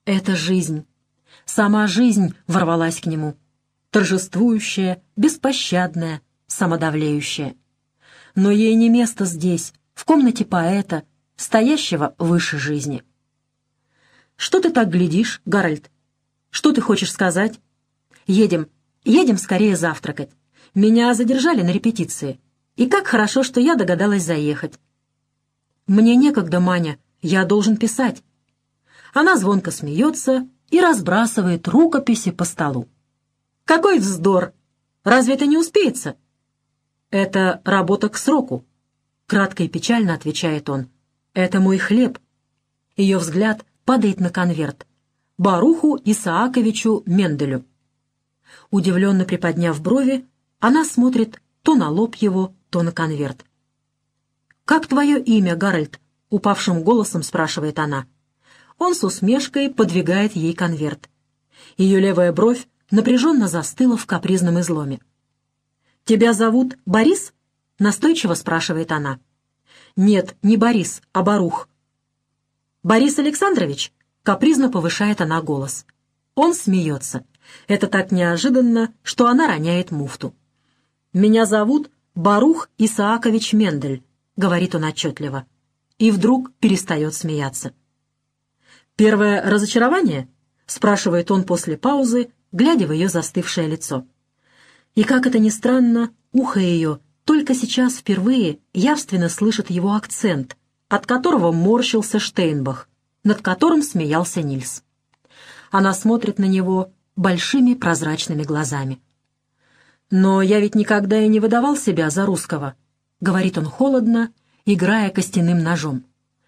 Это жизнь. Сама жизнь ворвалась к нему. Торжествующая, беспощадная, самодавлеющая. Но ей не место здесь, в комнате поэта, стоящего выше жизни. «Что ты так глядишь, Гарольд? Что ты хочешь сказать? Едем скорее завтракать. Меня задержали на репетиции. И как хорошо, что я догадалась заехать. Мне некогда, Маня, я должен писать». Она звонко смеется и разбрасывает рукописи по столу. «Какой вздор! Разве это не успеется?» «Это работа к сроку», — кратко и печально отвечает он. «Это мой хлеб». Ее взгляд падает на конверт. Баруху Исааковичу Менделю. Удивленно приподняв брови, она смотрит то на лоб его, то на конверт. «Как твое имя, Гарольд?» — упавшим голосом спрашивает она. Он с усмешкой подвигает ей конверт. Ее левая бровь напряженно застыла в капризном изломе. «Тебя зовут Борис?» — настойчиво спрашивает она. «Нет, не Борис, а Барух». «Борис Александрович?» — капризно повышает она голос. Он смеется. Это так неожиданно, что она роняет муфту. «Меня зовут Барух Исаакович Мендель», — говорит он отчетливо. И вдруг перестает смеяться. «Первое разочарование?» — спрашивает он после паузы, глядя в ее застывшее лицо. И, как это ни странно, ухо ее только сейчас впервые явственно слышит его акцент, от которого морщился Штейнбах, над которым смеялся Нильс. Она смотрит на него большими прозрачными глазами. «Но я ведь никогда и не выдавал себя за русского», — говорит он холодно, играя костяным ножом.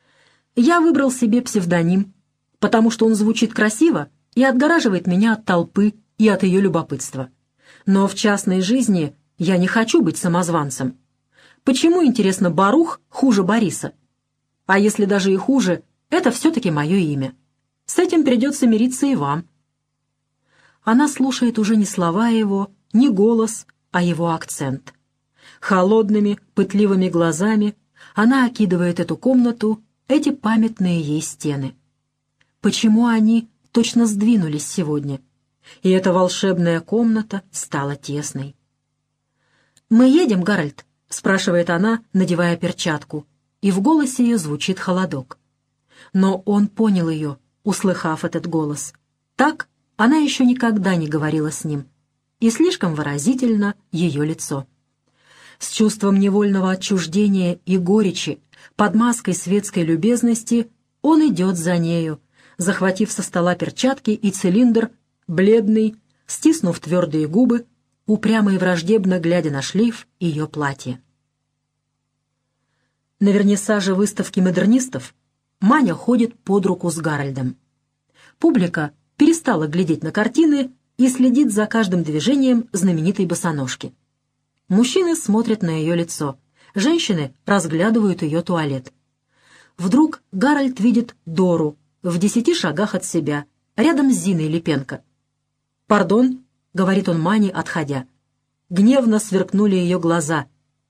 «Я выбрал себе псевдоним, потому что он звучит красиво и отгораживает меня от толпы и от ее любопытства. Но в частной жизни я не хочу быть самозванцем. Почему, интересно, Барух хуже Бориса? А если даже и хуже, это все-таки мое имя. С этим придется мириться и вам». Она слушает уже не слова его, не голос, а его акцент. Холодными, пытливыми глазами она окидывает эту комнату, эти памятные ей стены. Почему они точно сдвинулись сегодня? И эта волшебная комната стала тесной. «Мы едем, Гарольд?» — спрашивает она, надевая перчатку, и в голосе ее звучит холодок. Но он понял ее, услыхав этот голос. Так она еще никогда не говорила с ним, и слишком выразительно ее лицо. С чувством невольного отчуждения и горечи, под маской светской любезности, он идет за нею, захватив со стола перчатки и цилиндр, бледный, стиснув твердые губы, упрямо и враждебно глядя на шлейф ее платья. На вернисаже выставки модернистов Маня ходит под руку с Гарольдом. Публика перестала глядеть на картины и следит за каждым движением знаменитой босоножки. Мужчины смотрят на ее лицо, женщины разглядывают ее туалет. Вдруг Гарольд видит Дору в 10 шагах от себя, рядом с Зиной Липенко. «Пардон», — говорит он Мане, отходя. Гневно сверкнули ее глаза.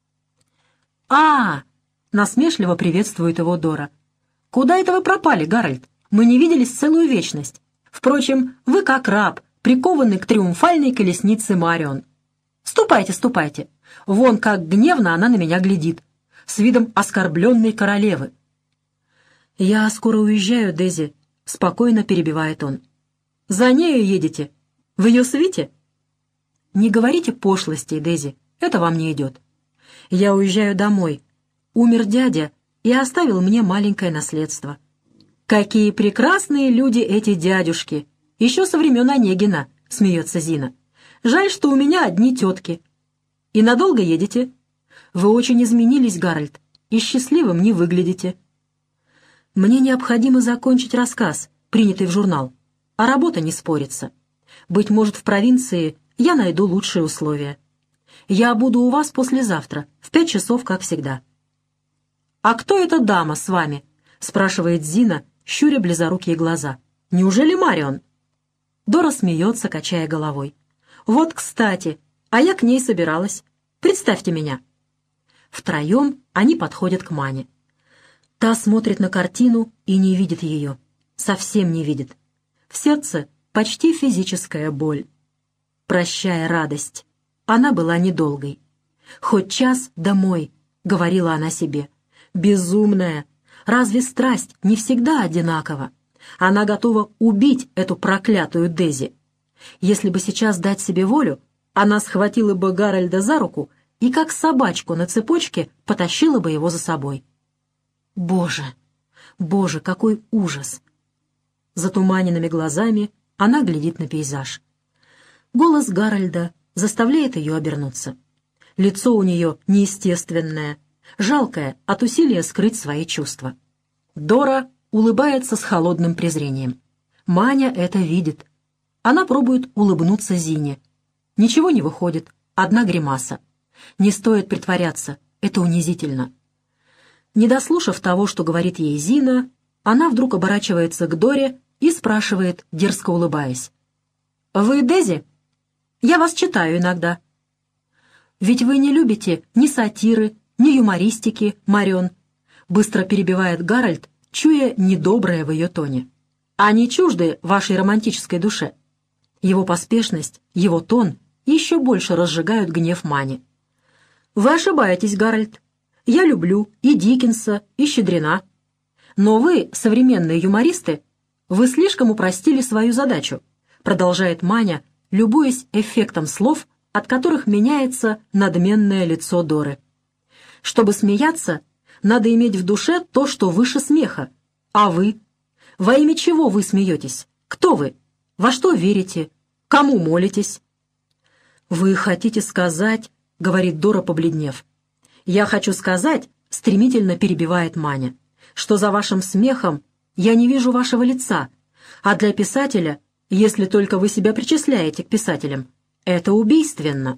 Насмешливо приветствует его Дора. «Куда это вы пропали, Гарольд? Мы не виделись целую вечность. Впрочем, вы как раб, прикованный к триумфальной колеснице Марион. Ступайте, ступайте. Вон как гневно она на меня глядит, с видом оскорбленной королевы». «Я скоро уезжаю, Дейзи», — спокойно перебивает он. «За нею едете? В ее свите?» «Не говорите пошлостей, Дейзи, это вам не идет. Я уезжаю домой. Умер дядя и оставил мне маленькое наследство. Какие прекрасные люди эти дядюшки! Еще со времен Онегина», — смеется Зина. «Жаль, что у меня одни тетки. И надолго едете? Вы очень изменились, Гарольд, и счастливым не выглядите». «Мне необходимо закончить рассказ, принятый в журнал, а работа не спорится. Быть может, в провинции я найду лучшие условия. Я буду у вас послезавтра, в 5 часов, как всегда». «А кто эта дама с вами?» — спрашивает Зина, щуря близорукие глаза. «Неужели Марион?» Дора смеется, качая головой. «Вот, кстати, а я к ней собиралась. Представьте меня». Втроем они подходят к Мане. Та смотрит на картину и не видит ее. Совсем не видит. В сердце почти физическая боль. «Прощай, радость». Она была недолгой. «Хоть час домой», — говорила она себе. «Безумная! Разве страсть не всегда одинакова? Она готова убить эту проклятую Дези. Если бы сейчас дать себе волю, она схватила бы Гарольда за руку и, как собачку на цепочке, потащила бы его за собой. Боже, боже, какой ужас!» Затуманенными глазами она глядит на пейзаж. Голос Гарольда заставляет ее обернуться. Лицо у нее неестественное, жалкое от усилия скрыть свои чувства. Дора улыбается с холодным презрением. Маня это видит. Она пробует улыбнуться Зине. Ничего не выходит, одна гримаса. Не стоит притворяться, это унизительно. Не дослушав того, что говорит ей Зина, она вдруг оборачивается к Доре и спрашивает, дерзко улыбаясь. «Вы Дези? Я вас читаю иногда». «Ведь вы не любите ни сатиры, ни юмористики, Марен», — быстро перебивает Гарольд, чуя недоброе в ее тоне. «Они чужды вашей романтической душе». Его поспешность, его тон еще больше разжигают гнев Мани. «Вы ошибаетесь, Гарольд. Я люблю и Диккенса, и Щедрина. Но вы, современные юмористы, вы слишком упростили свою задачу», продолжает Маня, любуясь эффектом слов, от которых меняется надменное лицо Доры. «Чтобы смеяться, надо иметь в душе то, что выше смеха. А вы? Во имя чего вы смеетесь? Кто вы? Во что верите? Кому молитесь?» «Вы хотите сказать...» — говорит Дора, побледнев. «Я хочу сказать...» — стремительно перебивает Маня, «что за вашим смехом я не вижу вашего лица, а для писателя, если только вы себя причисляете к писателям, это убийственно».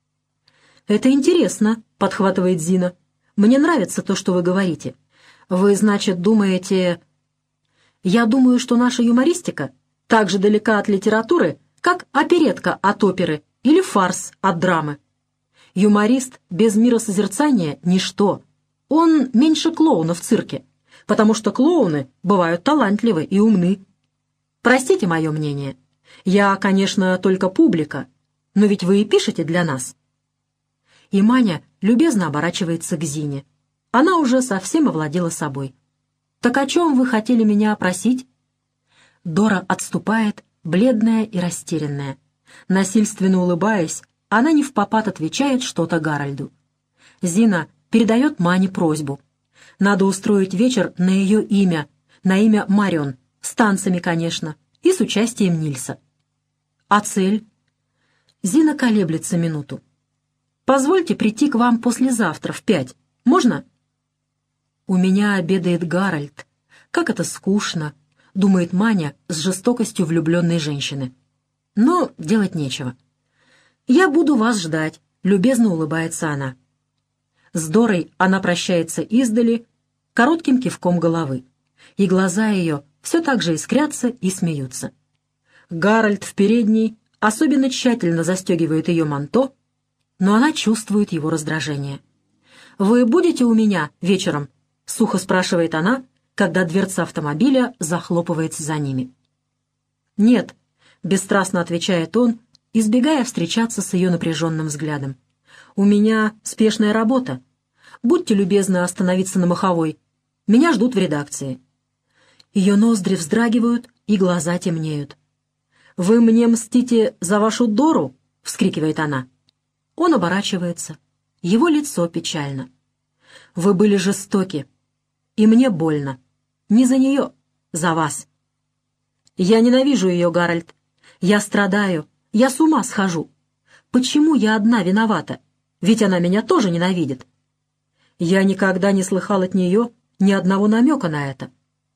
«Это интересно», — подхватывает Зина. «Мне нравится то, что вы говорите. Вы, значит, думаете...» «Я думаю, что наша юмористика так же далека от литературы, как оперетка от оперы или фарс от драмы. Юморист без миросозерцания — ничто. Он меньше клоуна в цирке, потому что клоуны бывают талантливы и умны. Простите мое мнение. Я, конечно, только публика, но ведь вы и пишете для нас». И Маня любезно оборачивается к Зине. Она уже совсем овладела собой. «Так о чем вы хотели меня просить?» Дора отступает, бледная и растерянная. Насильственно улыбаясь, она невпопад отвечает что-то Гарольду. Зина передает Мане просьбу. Надо устроить вечер на ее имя, на имя Марен, с танцами, конечно, и с участием Нильса. «А цель?» Зина колеблется минуту. «Позвольте прийти к вам послезавтра в 5. Можно?» «У меня обедает Гарольд. Как это скучно», — думает Маня с жестокостью влюбленной женщины. Но делать нечего. «Я буду вас ждать», — любезно улыбается она. С Дорой она прощается издали, коротким кивком головы, и глаза ее все так же искрятся и смеются. Гарольд в передней особенно тщательно застегивает ее манто, но она чувствует его раздражение. «Вы будете у меня вечером?» — сухо спрашивает она, когда дверца автомобиля захлопывается за ними. «Нет», — бесстрастно отвечает он, избегая встречаться с ее напряженным взглядом. «У меня спешная работа. Будьте любезны остановиться на Маховой. Меня ждут в редакции». Ее ноздри вздрагивают, и глаза темнеют. «Вы мне мстите за вашу Дору?» — вскрикивает она. Он оборачивается. Его лицо печально. «Вы были жестоки, и мне больно. Не за нее, за вас. Я ненавижу ее, Гарольд. Я страдаю, я с ума схожу. Почему я одна виновата? Ведь она меня тоже ненавидит. Я никогда не слыхал от нее ни одного намека на это».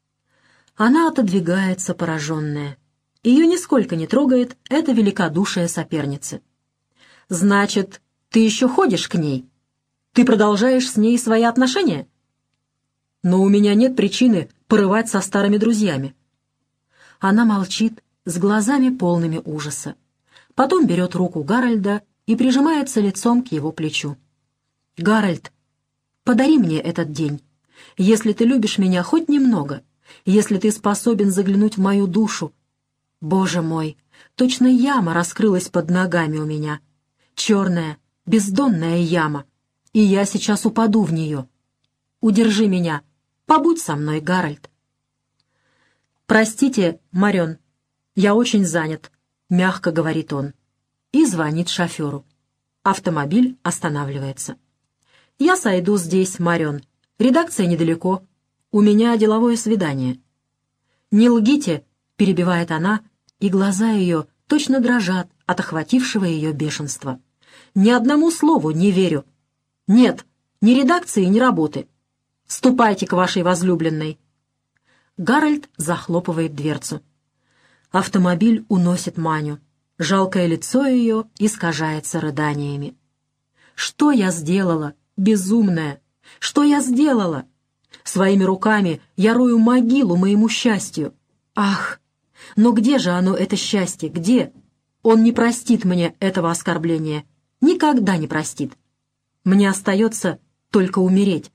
Она отодвигается, пораженная. Ее нисколько не трогает эта великодушие соперницы. «Значит, ты еще ходишь к ней? Ты продолжаешь с ней свои отношения?» «Но у меня нет причины порывать со старыми друзьями». Она молчит, с глазами полными ужаса. Потом берет руку Гарольда и прижимается лицом к его плечу. «Гарольд, подари мне этот день. Если ты любишь меня хоть немного, если ты способен заглянуть в мою душу, Боже мой, точно яма раскрылась под ногами у меня. Черная, бездонная яма, и я сейчас упаду в нее. Удержи меня, побудь со мной, Гарольд. «Простите, Марен, я очень занят», — мягко говорит он. И звонит шоферу. Автомобиль останавливается. «Я сойду здесь, Марен. Редакция недалеко. У меня деловое свидание». «Не лгите», — перебивает она, и глаза ее точно дрожат от охватившего ее бешенства. «Ни одному слову не верю. Нет, ни редакции, ни работы. Ступайте к вашей возлюбленной». Гарольд захлопывает дверцу. Автомобиль уносит Маню. Жалкое лицо ее искажается рыданиями. «Что я сделала, безумная? Что я сделала? Своими руками я рою могилу моему счастью. Ах, но где же оно, это счастье, где? Он не простит мне этого оскорбления. Никогда не простит. Мне остается только умереть».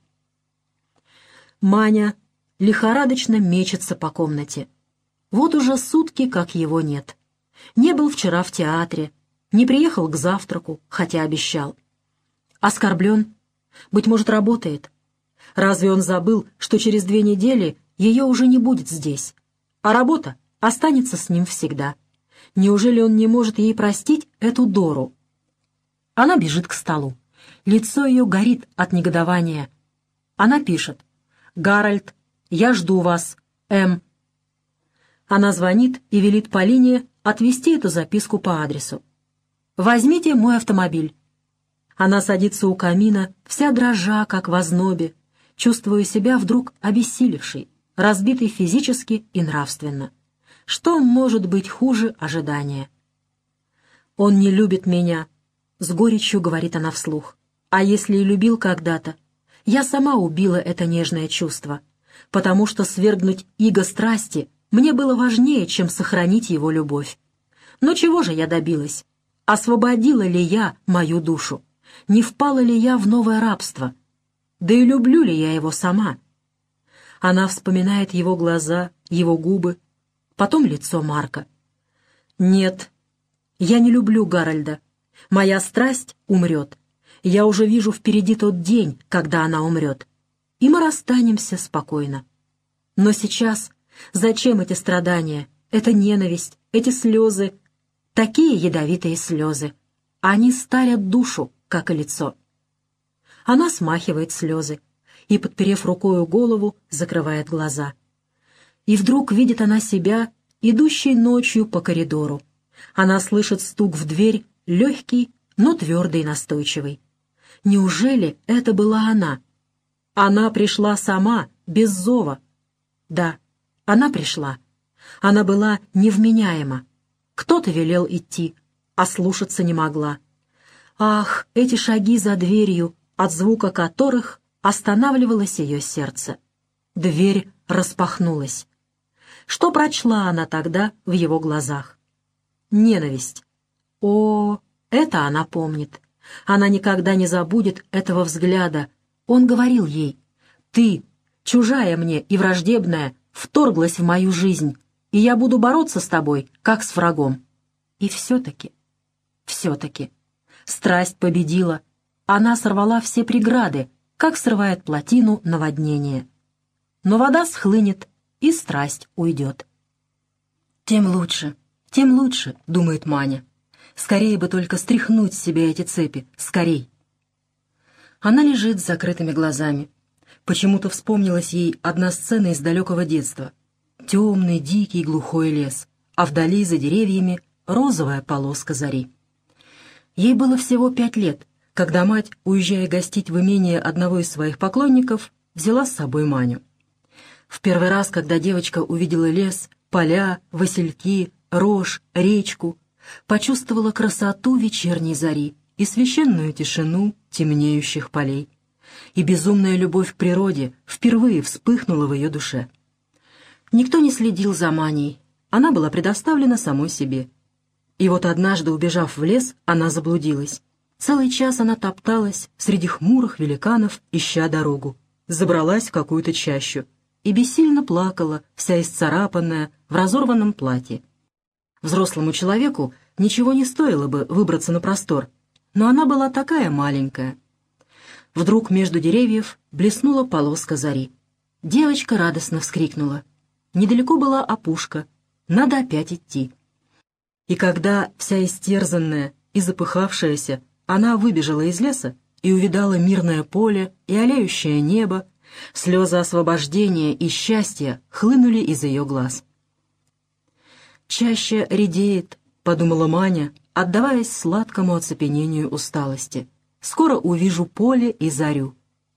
Маня лихорадочно мечется по комнате. Вот уже сутки, как его нет. Не был вчера в театре, не приехал к завтраку, хотя обещал. Оскорблен? Быть может, работает. Разве он забыл, что через 2 недели ее уже не будет здесь, а работа останется с ним всегда? Неужели он не может ей простить эту Дору? Она бежит к столу. Лицо ее горит от негодования. Она пишет: «Гарольд, я жду вас, М». Она звонит и велит Полине отвезти эту записку по адресу. «Возьмите мой автомобиль». Она садится у камина, вся дрожа, как в ознобе, чувствуя себя вдруг обессилевшей, разбитой физически и нравственно. Что может быть хуже ожидания? «Он не любит меня», — с горечью говорит она вслух. «А если и любил когда-то, я сама убила это нежное чувство, потому что свергнуть иго страсти мне было важнее, чем сохранить его любовь. Но чего же я добилась? Освободила ли я мою душу? Не впала ли я в новое рабство? Да и люблю ли я его сама?» Она вспоминает его глаза, его губы, потом лицо Марка. «Нет, я не люблю Гарольда. Моя страсть умрет. Я уже вижу впереди тот день, когда она умрет. И мы расстанемся спокойно. Но сейчас зачем эти страдания, эта ненависть, эти слезы? Такие ядовитые слезы. Они старят душу, как и лицо». Она смахивает слезы и, подперев рукою голову, закрывает глаза. И вдруг видит она себя, идущей ночью по коридору. Она слышит стук в дверь, легкий, но твердый и настойчивый. Неужели это была она? Она пришла сама, без зова. Да, она пришла. Она была невменяема. Кто-то велел идти, а слушаться не могла. Ах, эти шаги за дверью, от звука которых останавливалось ее сердце. Дверь распахнулась. Что прочла она тогда в его глазах? Ненависть. О, это она помнит. Она никогда не забудет этого взгляда. Он говорил ей: «Ты, чужая мне и враждебная, вторглась в мою жизнь, и я буду бороться с тобой, как с врагом». И все-таки, страсть победила. Она сорвала все преграды, как срывает плотину наводнение. Но вода схлынет, и страсть уйдет. «Тем лучше, — думает Маня. Скорее бы только стряхнуть с себя эти цепи, скорей». Она лежит с закрытыми глазами. Почему-то вспомнилась ей одна сцена из далекого детства. Темный, дикий, глухой лес, а вдали за деревьями розовая полоска зари. Ей было всего 5 лет, когда мать, уезжая гостить в имение одного из своих поклонников, взяла с собой Маню. В первый раз, когда девочка увидела лес, поля, васильки, рожь, речку, почувствовала красоту вечерней зари и священную тишину темнеющих полей. И безумная любовь к природе впервые вспыхнула в ее душе. Никто не следил за Маней, она была предоставлена самой себе. И вот однажды, убежав в лес, она заблудилась. Целый час она топталась среди хмурых великанов, ища дорогу. Забралась в какую-то чащу и бессильно плакала, вся исцарапанная, в разорванном платье. Взрослому человеку ничего не стоило бы выбраться на простор, но она была такая маленькая. Вдруг между деревьев блеснула полоска зари. Девочка радостно вскрикнула. Недалеко была опушка, надо опять идти. И когда, вся истерзанная и запыхавшаяся, она выбежала из леса и увидала мирное поле и алеющее небо, слезы освобождения и счастья хлынули из ее глаз. «Чаще редеет», — подумала Маня, отдаваясь сладкому оцепенению усталости. «Скоро увижу поле и зарю».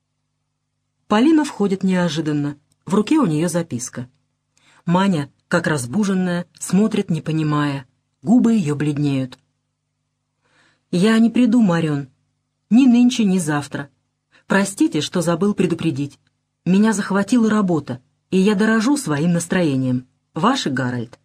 Полина входит неожиданно. В руке у нее записка. Маня, как разбуженная, смотрит, не понимая. Губы ее бледнеют. «Я не приду, Марен. Ни нынче, ни завтра. Простите, что забыл предупредить. Меня захватила работа, и я дорожу своим настроением. Ваш Гарольд».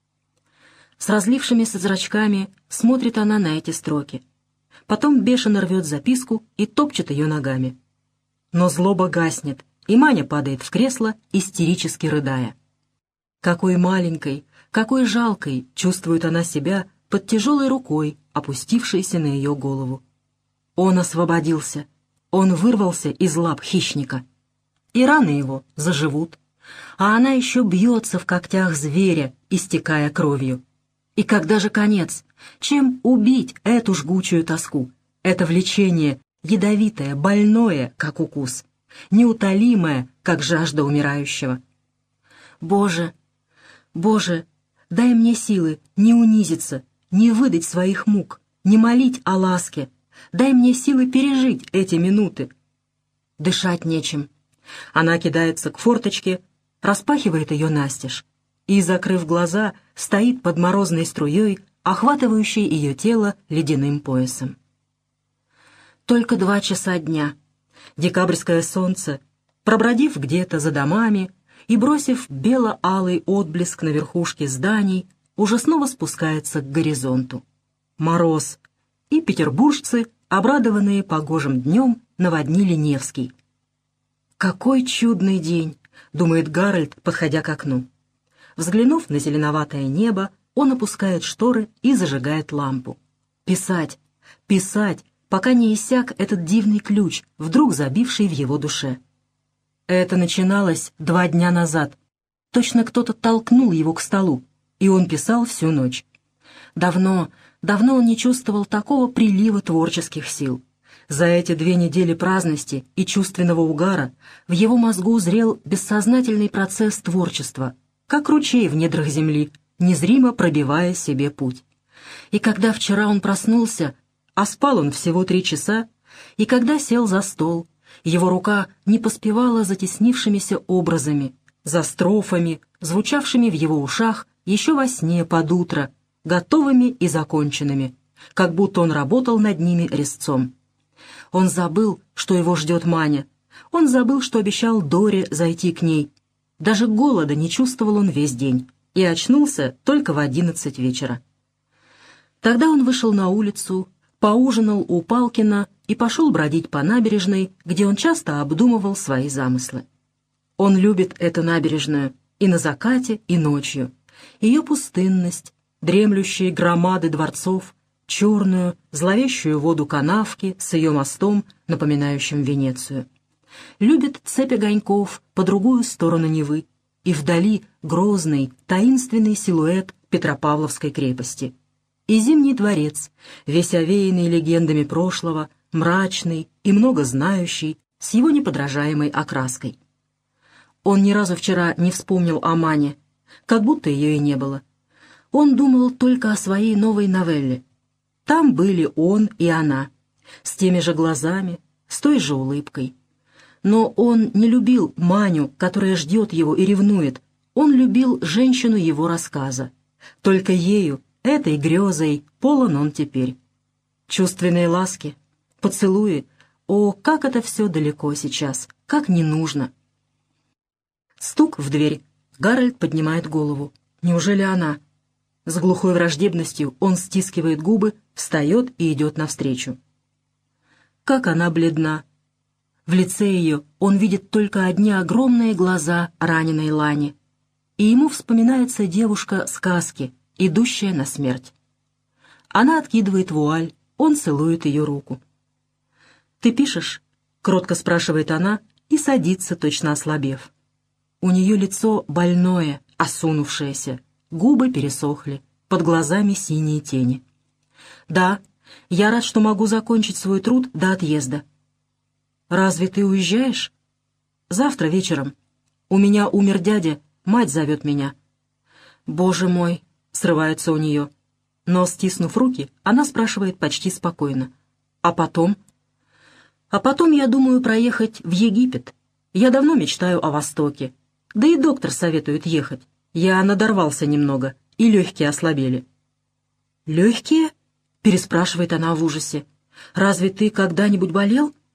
С разлившимися зрачками смотрит она на эти строки. Потом бешено рвет записку и топчет ее ногами. Но злоба гаснет, и Маня падает в кресло, истерически рыдая. Какой маленькой, какой жалкой чувствует она себя под тяжелой рукой, опустившейся на ее голову. Он освободился, он вырвался из лап хищника. И раны его заживут, а она еще бьется в когтях зверя, истекая кровью. И когда же конец? Чем убить эту жгучую тоску? Это влечение, ядовитое, больное, как укус, неутолимое, как жажда умирающего. Боже, Боже, дай мне силы не унизиться, не выдать своих мук, не молить о ласке. Дай мне силы пережить эти минуты. Дышать нечем. Она кидается к форточке, распахивает ее настежь и, закрыв глаза, стоит под морозной струей, охватывающей ее тело ледяным поясом. Только 2 часа дня. Декабрьское солнце, пробродив где-то за домами и бросив бело-алый отблеск на верхушке зданий, уже снова спускается к горизонту. Мороз, и петербуржцы, обрадованные погожим днем, наводнили Невский. «Какой чудный день!» — думает Гарольд, подходя к окну. Взглянув на зеленоватое небо, он опускает шторы и зажигает лампу. Писать, писать, пока не иссяк этот дивный ключ, вдруг забивший в его душе. Это начиналось 2 дня назад. Точно кто-то толкнул его к столу, и он писал всю ночь. Давно, давно он не чувствовал такого прилива творческих сил. За эти 2 недели праздности и чувственного угара в его мозгу зрел бессознательный процесс творчества, как ручей в недрах земли, незримо пробивая себе путь. И когда вчера он проснулся, а спал он всего 3 часа, и когда сел за стол, его рука не поспевала за теснившимися образами, за строфами, звучавшими в его ушах еще во сне под утро, готовыми и законченными, как будто он работал над ними резцом. Он забыл, что его ждет Маня. Он забыл, что обещал Доре зайти к ней. Даже голода не чувствовал он весь день и очнулся только в 11 вечера. Тогда он вышел на улицу, поужинал у Палкина и пошел бродить по набережной, где он часто обдумывал свои замыслы. Он любит эту набережную и на закате, и ночью. Ее пустынность, дремлющие громады дворцов, черную, зловещую воду канавки с ее мостом, напоминающим Венецию. Любит цепь огоньков по другую сторону Невы, и вдали грозный, таинственный силуэт Петропавловской крепости. И Зимний дворец, весь овеянный легендами прошлого, мрачный и многознающий, с его неподражаемой окраской. Он ни разу вчера не вспомнил о Мане, как будто ее и не было. Он думал только о своей новой новелле. Там были он и она, с теми же глазами, с той же улыбкой. Но он не любил Маню, которая ждет его и ревнует. Он любил женщину его рассказа. Только ею, этой грезой, полон он теперь. Чувственные ласки, поцелуи. О, как это все далеко сейчас, как не нужно. Стук в дверь. Гарольд поднимает голову. Неужели она? С глухой враждебностью он стискивает губы, встает и идет навстречу. Как она бледна. В лице ее он видит только одни огромные глаза раненой Лани. И ему вспоминается девушка сказки, идущая на смерть. Она откидывает вуаль, он целует ее руку. «Ты пишешь?» — кротко спрашивает она и садится, точно ослабев. У нее лицо больное, осунувшееся, губы пересохли, под глазами синие тени. «Да, я рад, что могу закончить свой труд до отъезда». «Разве ты уезжаешь?» «Завтра вечером. У меня умер дядя, мать зовет меня». «Боже мой!» — срывается у нее. Но, стиснув руки, она спрашивает почти спокойно. «А потом?» «А потом я думаю проехать в Египет. Я давно мечтаю о Востоке. Да и доктор советует ехать. Я надорвался немного, и легкие ослабели». «Легкие?» — переспрашивает она в ужасе. «Разве ты когда-нибудь болел?»